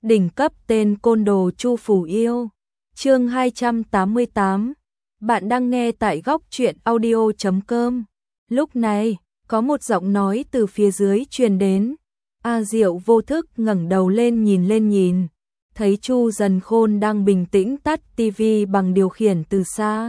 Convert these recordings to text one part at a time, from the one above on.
Đỉnh cấp tên côn đồ Chu Phủ Yêu. Chương 288. Bạn đang nghe tại góc truyện audio.com. Lúc này, có một giọng nói từ phía dưới truyền đến. A Diệu vô thức ngẩng đầu lên nhìn, thấy Chu Dần Khôn đang bình tĩnh tắt tivi bằng điều khiển từ xa.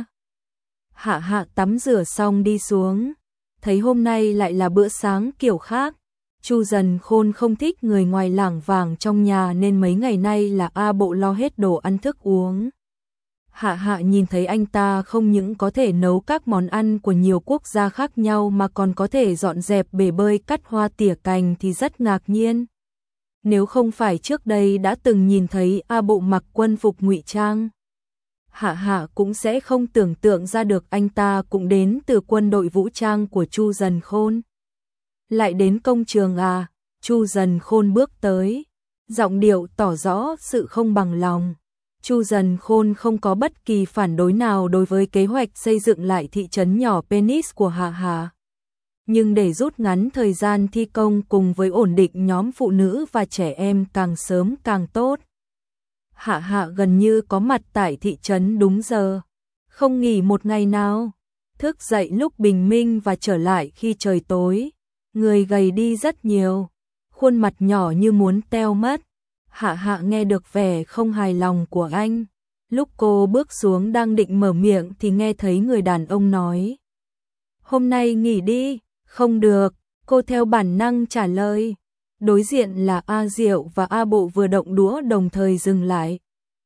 Hạ Hạ tắm rửa xong đi xuống, thấy hôm nay lại là bữa sáng kiểu khác. Chu Dần Khôn không thích người ngoài lảng vảng trong nhà nên mấy ngày nay là A Bộ lo hết đồ ăn thức uống. Hạ Hạ nhìn thấy anh ta không những có thể nấu các món ăn của nhiều quốc gia khác nhau mà còn có thể dọn dẹp bể bơi, cắt hoa tỉa cành thì rất ngạc nhiên. Nếu không phải trước đây đã từng nhìn thấy A Bộ mặc quân phục ngụy trang, Hạ Hạ cũng sẽ không tưởng tượng ra được anh ta cũng đến từ quân đội vũ trang của Chu Dần Khôn. Lại đến công trường à? Chu Dần Khôn bước tới, giọng điệu tỏ rõ sự không bằng lòng. Chu Dần Khôn không có bất kỳ phản đối nào đối với kế hoạch xây dựng lại thị trấn nhỏ Penis của Hạ Hạ. Nhưng để rút ngắn thời gian thi công cùng với ổn định nhóm phụ nữ và trẻ em càng sớm càng tốt, Hạ Hạ gần như có mặt tại thị trấn đúng giờ, không nghỉ một ngày nào, thức dậy lúc bình minh và trở lại khi trời tối. Người gầy đi rất nhiều, khuôn mặt nhỏ như muốn teo mất. Hạ Hạ nghe được vẻ không hài lòng của anh. Lúc cô bước xuống đang định mở miệng thì nghe thấy người đàn ông nói: "Hôm nay nghỉ đi." "Không được." Cô theo bản năng trả lời. Đối diện là A Diệu và A Bộ vừa động đũa đồng thời dừng lại,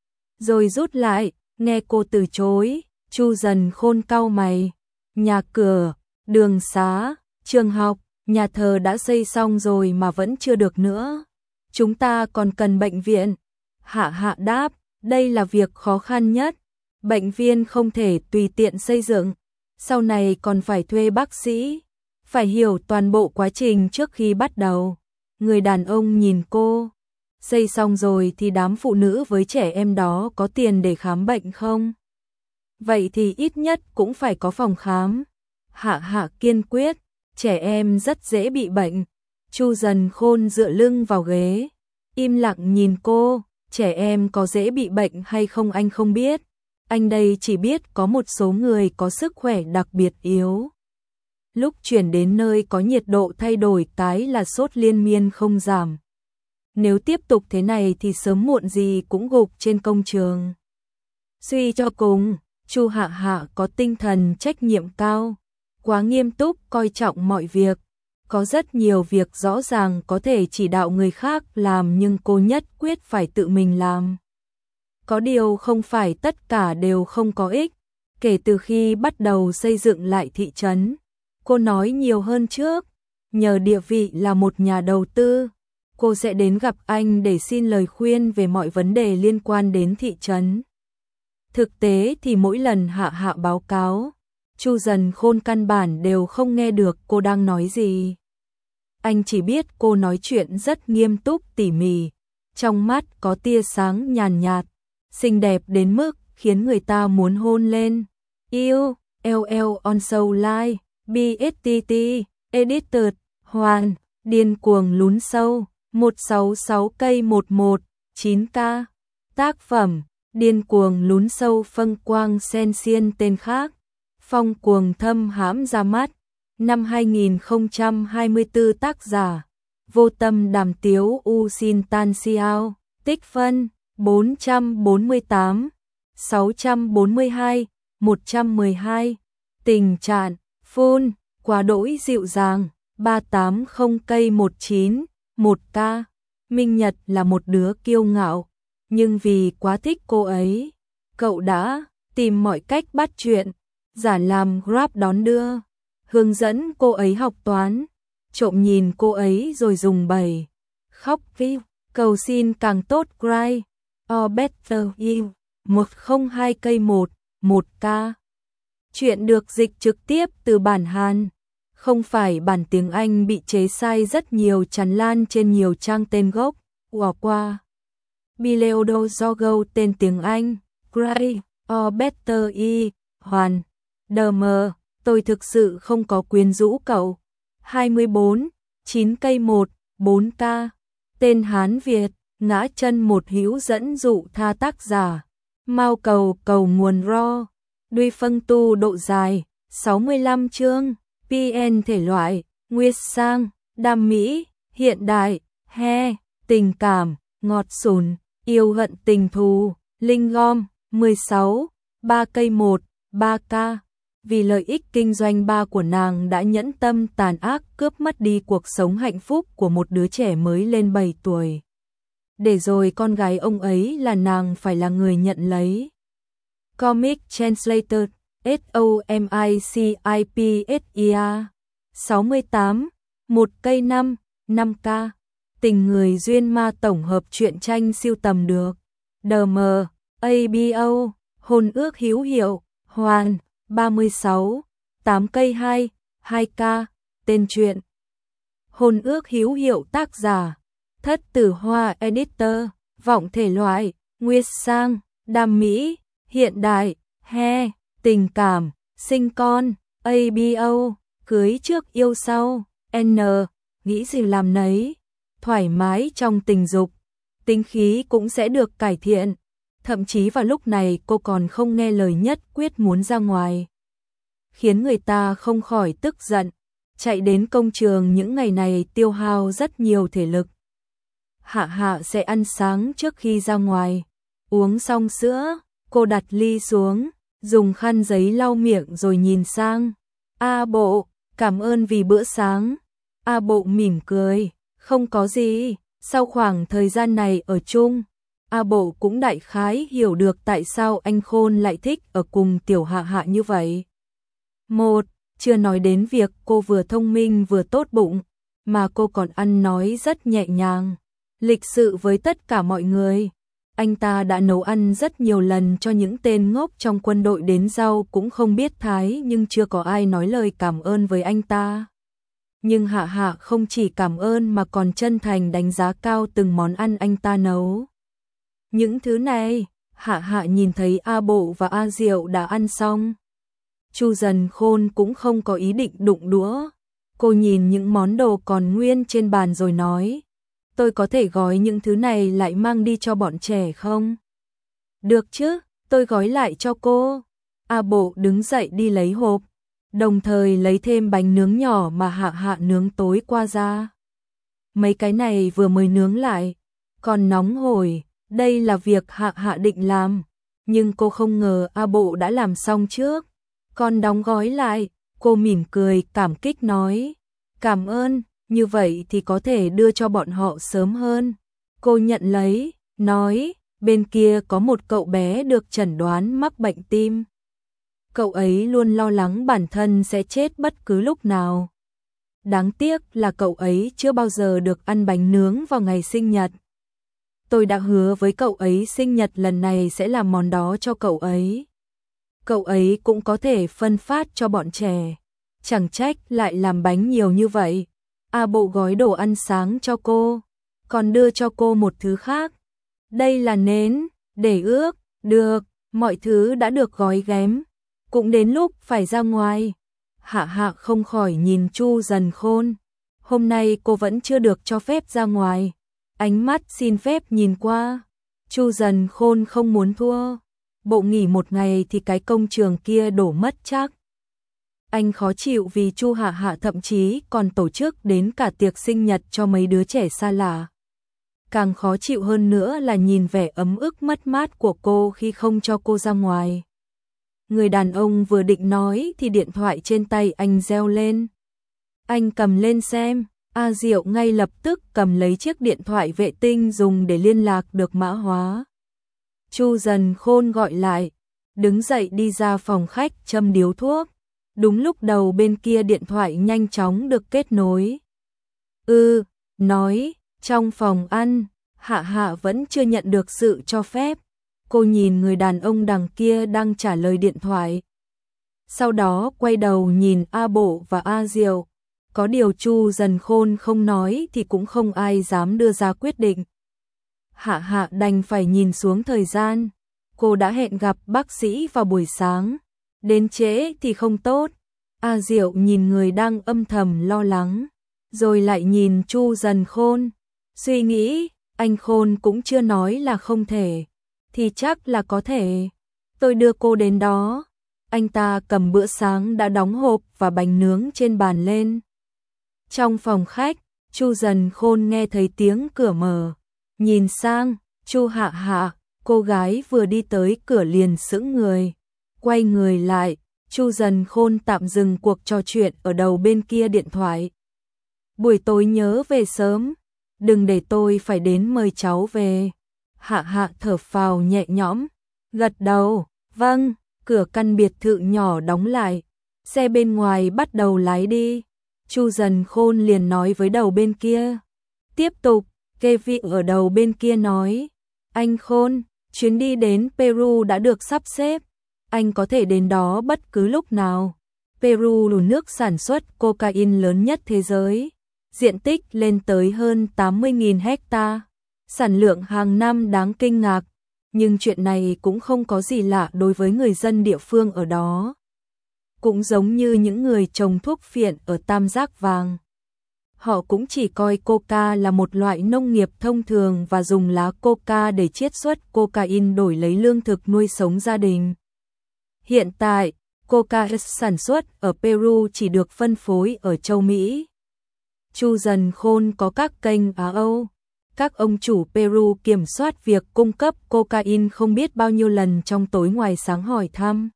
rồi rút lại. Nghe cô từ chối, Chu Dần Khôn cau mày. Nhà cửa, đường xá, trường học, nhà thờ đã xây xong rồi mà vẫn chưa được nữa. Chúng ta còn cần bệnh viện. Hạ Hạ đáp, đây là việc khó khăn nhất. Bệnh viện không thể tùy tiện xây dựng, sau này còn phải thuê bác sĩ, phải hiểu toàn bộ quá trình trước khi bắt đầu. Người đàn ông nhìn cô, xây xong rồi thì đám phụ nữ với trẻ em đó có tiền để khám bệnh không? Vậy thì ít nhất cũng phải có phòng khám. Hạ Hạ kiên quyết, trẻ em rất dễ bị bệnh. Chu Dần Khôn dựa lưng vào ghế, im lặng nhìn cô. Trẻ em có dễ bị bệnh hay không anh không biết. Anh đây chỉ biết có một số người có sức khỏe đặc biệt yếu. Lúc chuyển đến nơi có nhiệt độ thay đổi cái là sốt liên miên không giảm. Nếu tiếp tục thế này thì sớm muộn gì cũng gục trên công trường. Suy cho cùng, Chu Hạ Hạ có tinh thần trách nhiệm cao, quá nghiêm túc coi trọng mọi việc. Có rất nhiều việc rõ ràng có thể chỉ đạo người khác làm nhưng cô nhất quyết phải tự mình làm. Có điều không phải tất cả đều không có ích. Kể từ khi bắt đầu xây dựng lại thị trấn, cô nói nhiều hơn trước. Nhờ địa vị là một nhà đầu tư, cô sẽ đến gặp anh để xin lời khuyên về mọi vấn đề liên quan đến thị trấn. Thực tế thì mỗi lần Hạ Hạ báo cáo, Chu Dần Khôn căn bản đều không nghe được cô đang nói gì. Anh chỉ biết cô nói chuyện rất nghiêm túc tỉ mỉ, trong mắt có tia sáng nhàn nhạt, xinh đẹp đến mức khiến người ta muốn hôn lên. Yêu, LL on Soul Live, BSTT, Edited, Hoàn, điên cuồng lún sâu, 166 cây 11, 9K. Tác phẩm, điên cuồng lún sâu phân quang sen xiên tên khác, phong cuồng thâm hãm ra mắt. Năm 2024 tác giả, Vô Tâm Đàm Tiếu U Xin Tan Xiao, tích phân, 448, 642, 112, tình trạng, phone, quá đỗi dịu dàng, 380 cây 19, 1K. Minh Nhật là một đứa kiêu ngạo, nhưng vì quá thích cô ấy, cậu đã tìm mọi cách bắt chuyện, giả làm Grab đón đưa, hướng dẫn cô ấy học toán, trộm nhìn cô ấy rồi dùng bẩy, khóc view, cầu xin càng tốt cry, or better you, 102 cây 1, 1K. Chuyện được dịch trực tiếp từ bản Hàn, không phải bản tiếng Anh bị chế sai rất nhiều tràn lan trên nhiều trang tên gốc. Qua Bileodo Zogo tên tiếng Anh, Cry, or better y, Hoàn, đm. Tôi thực sự không có quyến rũ cậu. 24, 9 cây 1, 4K. Tên Hán Việt, ngã chân một hữu dẫn dụ tha tác giả. Mao cầu cầu nguồn ro. Duy phân tu độ dài, 65 chương, PN thể loại, Nguyệt sang, đam mỹ, hiện đại, he, tình cảm, ngọt sùn, yêu hận tình thù, linh gom, 16, 3 cây 1, 3K. Vì lợi ích kinh doanh ba của nàng đã nhẫn tâm tàn ác cướp mất đi cuộc sống hạnh phúc của một đứa trẻ mới lên 7 tuổi. Để rồi con gái ông ấy là nàng phải là người nhận lấy. Comic Translator, SOMICIPSIA 68, 1 cây 5, 5K. Tình người duyên ma tổng hợp truyện tranh siêu tầm được. DM, ABO, hôn ước hữu hiệu, Hoàn, 36, 8 cây 2, 2K. Tên truyện. Hôn ước hữu hiệu tác giả. Thất Tử Hoa Editor. Vọng thể loại, Nguyệt sang, đam mỹ, hiện đại, he, tình cảm, sinh con, ABO, cưới trước yêu sau, N, nghĩ gì làm nấy, thoải mái trong tình dục, tính khí cũng sẽ được cải thiện. Thậm chí vào lúc này cô còn không nghe lời nhất quyết muốn ra ngoài. Khiến người ta không khỏi tức giận. Chạy đến công trường những ngày này tiêu hao rất nhiều thể lực. Hạ Hạ sẽ ăn sáng trước khi ra ngoài. Uống xong sữa, cô đặt ly xuống, dùng khăn giấy lau miệng rồi nhìn sang. A Bộ, cảm ơn vì bữa sáng. A Bộ mỉm cười, không có gì. Sau khoảng thời gian này ở chung, A Bộ cũng đại khái hiểu được tại sao anh Khôn lại thích ở cùng tiểu Hạ Hạ như vậy. Một, chưa nói đến việc cô vừa thông minh vừa tốt bụng, mà cô còn ăn nói rất nhẹ nhàng, lịch sự với tất cả mọi người. Anh ta đã nấu ăn rất nhiều lần cho những tên ngốc trong quân đội đến rau cũng không biết thái, nhưng chưa có ai nói lời cảm ơn với anh ta. Nhưng Hạ Hạ không chỉ cảm ơn mà còn chân thành đánh giá cao từng món ăn anh ta nấu. Những thứ này, Hạ Hạ nhìn thấy A Bộ và A Diệu đã ăn xong. Chu Dần Khôn cũng không có ý định đụng đũa. Cô nhìn những món đồ còn nguyên trên bàn rồi nói, tôi có thể gói những thứ này lại mang đi cho bọn trẻ không? Được chứ, tôi gói lại cho cô. A Bộ đứng dậy đi lấy hộp, đồng thời lấy thêm bánh nướng nhỏ mà Hạ Hạ nướng tối qua ra. Mấy cái này vừa mới nướng lại, còn nóng hổi, đây là việc Hạ Hạ định làm, nhưng cô không ngờ A Bộ đã làm xong trước. Còn đóng gói lại, cô mỉm cười cảm kích nói, cảm ơn, như vậy thì có thể đưa cho bọn họ sớm hơn. Cô nhận lấy, nói, bên kia có một cậu bé được chẩn đoán mắc bệnh tim. Cậu ấy luôn lo lắng bản thân sẽ chết bất cứ lúc nào. Đáng tiếc là cậu ấy chưa bao giờ được ăn bánh nướng vào ngày sinh nhật. Tôi đã hứa với cậu ấy sinh nhật lần này sẽ làm món đó cho cậu ấy. Cậu ấy cũng có thể phân phát cho bọn trẻ. Chẳng trách lại làm bánh nhiều như vậy. A Bộ gói đồ ăn sáng cho cô, còn đưa cho cô một thứ khác. Đây là nến, để ước, được, mọi thứ đã được gói ghém. Cũng đến lúc phải ra ngoài. Hạ Hạ không khỏi nhìn Chu Dần Khôn. Hôm nay cô vẫn chưa được cho phép ra ngoài. Ánh mắt xin phép nhìn qua. Chu Dần Khôn không muốn thua. Bộ nghỉ một ngày thì cái công trường kia đổ mất chắc. Anh khó chịu vì Chu Hạ Hạ thậm chí còn tổ chức đến cả tiệc sinh nhật cho mấy đứa trẻ xa lạ. Càng khó chịu hơn nữa là nhìn vẻ ấm ức mất mát của cô khi không cho cô ra ngoài. Người đàn ông vừa định nói thì điện thoại trên tay anh reo lên. Anh cầm lên xem, A Diệu ngay lập tức cầm lấy chiếc điện thoại vệ tinh dùng để liên lạc được mã hóa. Chu Dần Khôn gọi lại, đứng dậy đi ra phòng khách châm điếu thuốc. Đúng lúc đầu bên kia điện thoại nhanh chóng được kết nối. Nói, trong phòng ăn, Hạ Hạ vẫn chưa nhận được sự cho phép. Cô nhìn người đàn ông đằng kia đang trả lời điện thoại. Sau đó quay đầu nhìn A Bộ và A Diệu. Có điều Chu Dần Khôn không nói thì cũng không ai dám đưa ra quyết định. Hạ Hạ đành phải nhìn xuống thời gian. Cô đã hẹn gặp bác sĩ vào buổi sáng. Đến trễ thì không tốt. A Diệu nhìn người đang âm thầm lo lắng, rồi lại nhìn Chu Dần Khôn, suy nghĩ, Anh Khôn cũng chưa nói là không thể, thì chắc là có thể. Tôi đưa cô đến đó. Anh ta cầm bữa sáng đã đóng hộp và bánh nướng trên bàn lên. Trong phòng khách, Chu Dần Khôn nghe thấy tiếng cửa mở. Nhìn sang, Chu Hạ Hạ, cô gái vừa đi tới cửa liền sững người. Quay người lại, Chu Dần Khôn tạm dừng cuộc trò chuyện ở đầu bên kia điện thoại. Buổi tối nhớ về sớm, đừng để tôi phải đến mời cháu về. Hạ Hạ thở phào nhẹ nhõm, gật đầu, vâng. Cửa căn biệt thự nhỏ đóng lại, xe bên ngoài bắt đầu lái đi. Chu Dần Khôn liền nói với đầu bên kia. Tiếp tục, Kevin ở đầu bên kia nói, anh Khôn, chuyến đi đến Peru đã được sắp xếp, anh có thể đến đó bất cứ lúc nào. Peru là nước sản xuất cocaine lớn nhất thế giới, diện tích lên tới hơn 80.000 hecta, sản lượng hàng năm đáng kinh ngạc. Nhưng chuyện này cũng không có gì lạ đối với người dân địa phương ở đó. Cũng giống như những người trồng thuốc phiện ở Tam Giác Vàng. Họ cũng chỉ coi coca là một loại nông nghiệp thông thường và dùng lá coca để chiết xuất cocaine đổi lấy lương thực nuôi sống gia đình. Hiện tại, coca sản xuất ở Peru chỉ được phân phối ở châu Mỹ. Chu Dần Khôn có các kênh Á Âu. Các ông chủ Peru kiểm soát việc cung cấp cocaine không biết bao nhiêu lần trong tối ngoài sáng hỏi thăm.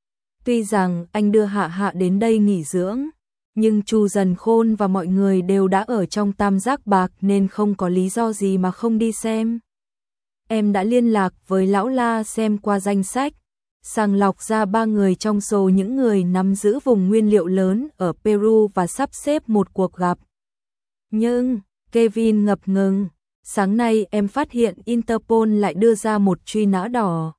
Tuy rằng anh đưa Hạ Hạ đến đây nghỉ dưỡng, nhưng Chu Dần Khôn và mọi người đều đã ở trong Tam Giác Bạc nên không có lý do gì mà không đi xem. Em đã liên lạc với Lão La xem qua danh sách, sàng lọc ra 3 người trong số những người nắm giữ vùng nguyên liệu lớn ở Peru và sắp xếp một cuộc gặp. Nhưng, Kevin ngập ngừng. Sáng nay em phát hiện Interpol lại đưa ra một truy nã đỏ.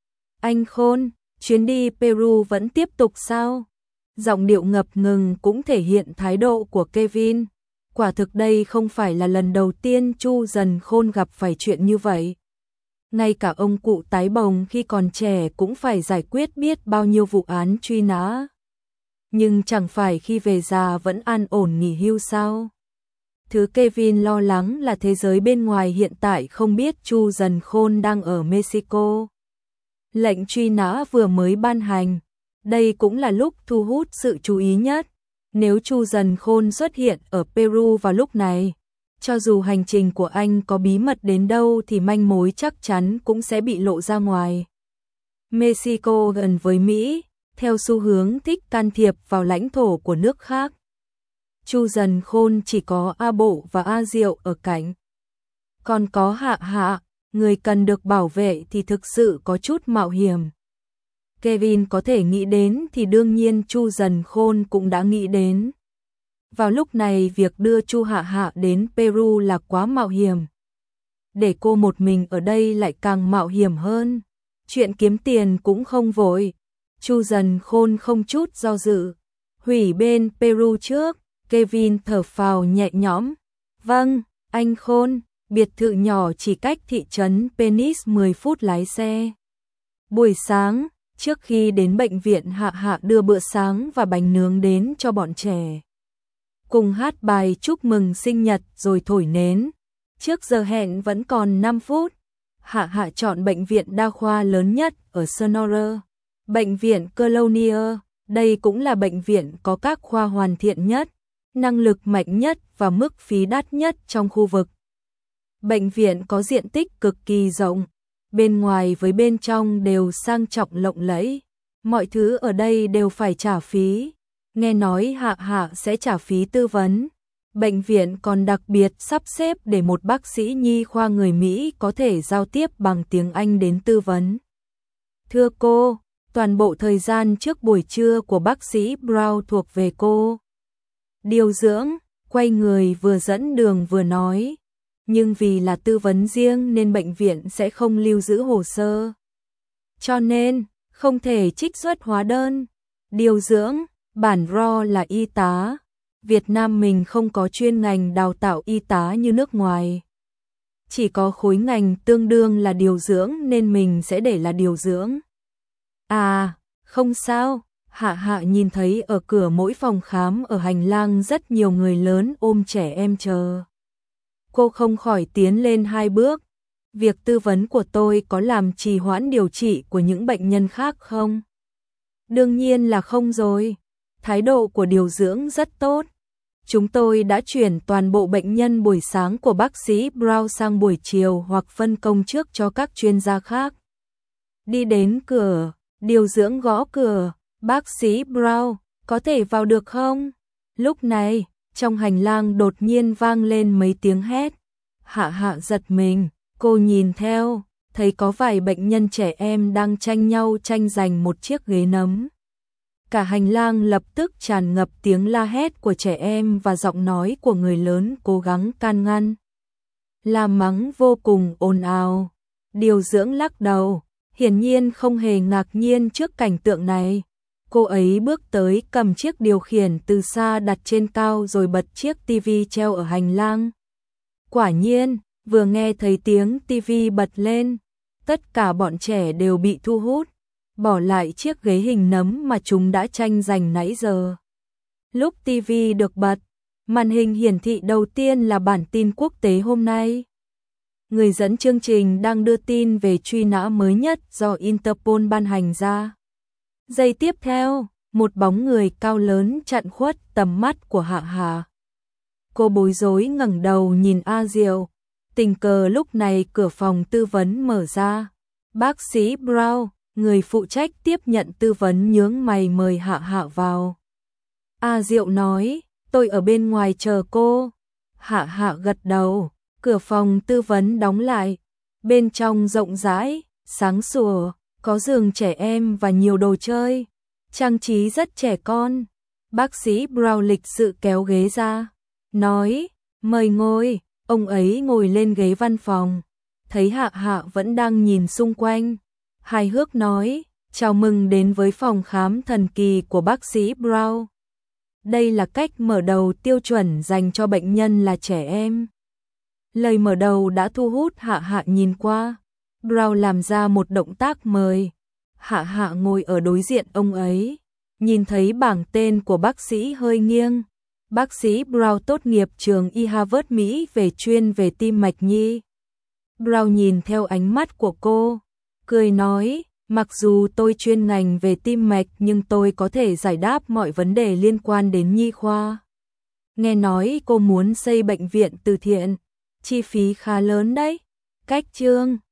Anh Khôn, chuyến đi Peru vẫn tiếp tục sao? Giọng điệu ngập ngừng cũng thể hiện thái độ của Kevin. Quả thực đây không phải là lần đầu tiên Chu Dần Khôn gặp phải chuyện như vậy. Ngay cả ông cụ tái bồng khi còn trẻ cũng phải giải quyết biết bao nhiêu vụ án truy nã. Nhưng chẳng phải khi về già vẫn an ổn nghỉ hưu sao? Thứ Kevin lo lắng là thế giới bên ngoài hiện tại không biết Chu Dần Khôn đang ở Mexico. Lệnh truy nã vừa mới ban hành, đây cũng là lúc thu hút sự chú ý nhất. Nếu Chu Dần Khôn xuất hiện ở Peru vào lúc này, cho dù hành trình của anh có bí mật đến đâu thì manh mối chắc chắn cũng sẽ bị lộ ra ngoài. Mexico gần với Mỹ, theo xu hướng thích can thiệp vào lãnh thổ của nước khác. Chu Dần Khôn chỉ có A Bộ và A Diệu ở cạnh. Còn có Hạ Hạ, người cần được bảo vệ thì thực sự có chút mạo hiểm. Kevin có thể nghĩ đến thì đương nhiên Chu Dần Khôn cũng đã nghĩ đến. Vào lúc này việc đưa Chu Hạ Hạ đến Peru là quá mạo hiểm. Để cô một mình ở đây lại càng mạo hiểm hơn. Chuyện kiếm tiền cũng không vội. Chu Dần Khôn không chút do dự. Hủy bên Peru trước. Kevin thở phào nhẹ nhõm. Vâng, anh Khôn, biệt thự nhỏ chỉ cách thị trấn Penis 10 phút lái xe. Buổi sáng, trước khi đến bệnh viện Hạ Hạ đưa bữa sáng và bánh nướng đến cho bọn trẻ. Cùng hát bài chúc mừng sinh nhật rồi thổi nến. Trước giờ hẹn vẫn còn 5 phút. Hạ Hạ chọn bệnh viện đa khoa lớn nhất ở Sonora. Bệnh viện Colonia, đây cũng là bệnh viện có các khoa hoàn thiện nhất, năng lực mạnh nhất và mức phí đắt nhất trong khu vực. Bệnh viện có diện tích cực kỳ rộng, bên ngoài với bên trong đều sang trọng lộng lẫy. Mọi thứ ở đây đều phải trả phí. Nghe nói Hạ Hạ sẽ trả phí tư vấn. Bệnh viện còn đặc biệt sắp xếp để một bác sĩ nhi khoa người Mỹ có thể giao tiếp bằng tiếng Anh đến tư vấn. Thưa cô, toàn bộ thời gian trước buổi trưa của bác sĩ Brown thuộc về cô. Điều dưỡng, quay người vừa dẫn đường vừa nói. Nhưng vì là tư vấn riêng nên bệnh viện sẽ không lưu giữ hồ sơ. Cho nên, không thể trích xuất hóa đơn. Điều dưỡng, bản RO là y tá. Việt Nam mình không có chuyên ngành đào tạo y tá như nước ngoài. Chỉ có khối ngành tương đương là điều dưỡng nên mình sẽ để là điều dưỡng. À, không sao. Hạ Hạ nhìn thấy ở cửa mỗi phòng khám ở hành lang rất nhiều người lớn ôm trẻ em chờ. Cô không khỏi tiến lên 2 bước. Việc tư vấn của tôi có làm trì hoãn điều trị của những bệnh nhân khác không? Đương nhiên là không rồi. Thái độ của điều dưỡng rất tốt. Chúng tôi đã chuyển toàn bộ bệnh nhân buổi sáng của bác sĩ Brown sang buổi chiều hoặc phân công trước cho các chuyên gia khác. Đi đến cửa, điều dưỡng gõ cửa. Bác sĩ Brown, có thể vào được không? Lúc này, trong hành lang đột nhiên vang lên mấy tiếng hét. Hạ Hạ giật mình, cô nhìn theo, thấy có vài bệnh nhân trẻ em đang tranh nhau tranh giành một chiếc ghế nấm. Cả hành lang lập tức tràn ngập tiếng la hét của trẻ em và giọng nói của người lớn cố gắng can ngăn. La mắng vô cùng ồn ào. Điều dưỡng lắc đầu, hiển nhiên không hề ngạc nhiên trước cảnh tượng này. Cô ấy bước tới cầm chiếc điều khiển từ xa đặt trên cao rồi bật chiếc tivi treo ở hành lang. Quả nhiên, vừa nghe thấy tiếng tivi bật lên, tất cả bọn trẻ đều bị thu hút, bỏ lại chiếc ghế hình nấm mà chúng đã tranh giành nãy giờ. Lúc tivi được bật, màn hình hiển thị đầu tiên là bản tin quốc tế hôm nay. Người dẫn chương trình đang đưa tin về truy nã mới nhất do Interpol ban hành ra. Giây tiếp theo, một bóng người cao lớn chặn khuất tầm mắt của Hạ Hạ. Cô bối rối ngẩng đầu nhìn A Diệu. Tình cờ lúc này cửa phòng tư vấn mở ra. Bác sĩ Brown, người phụ trách tiếp nhận tư vấn nhướng mày mời Hạ Hạ vào. A Diệu nói, tôi ở bên ngoài chờ cô. Hạ Hạ gật đầu, cửa phòng tư vấn đóng lại. Bên trong rộng rãi, sáng sủa, có giường trẻ em và nhiều đồ chơi. Trang trí rất trẻ con. Bác sĩ Brown lịch sự kéo ghế ra, nói, mời ngồi. Ông ấy ngồi lên ghế văn phòng, thấy Hạ Hạ vẫn đang nhìn xung quanh. Hài hước nói, chào mừng đến với phòng khám thần kỳ của bác sĩ Brown. Đây là cách mở đầu tiêu chuẩn dành cho bệnh nhân là trẻ em. Lời mở đầu đã thu hút Hạ Hạ nhìn qua. Brown làm ra một động tác mời. Hạ Hạ ngồi ở đối diện ông ấy, nhìn thấy bảng tên của bác sĩ hơi nghiêng. Bác sĩ Brown tốt nghiệp trường Y Harvard Mỹ chuyên về tim mạch nhi. Brown nhìn theo ánh mắt của cô, cười nói, mặc dù tôi chuyên ngành về tim mạch nhưng tôi có thể giải đáp mọi vấn đề liên quan đến nhi khoa. Nghe nói cô muốn xây bệnh viện từ thiện, chi phí khá lớn đấy. Cách chương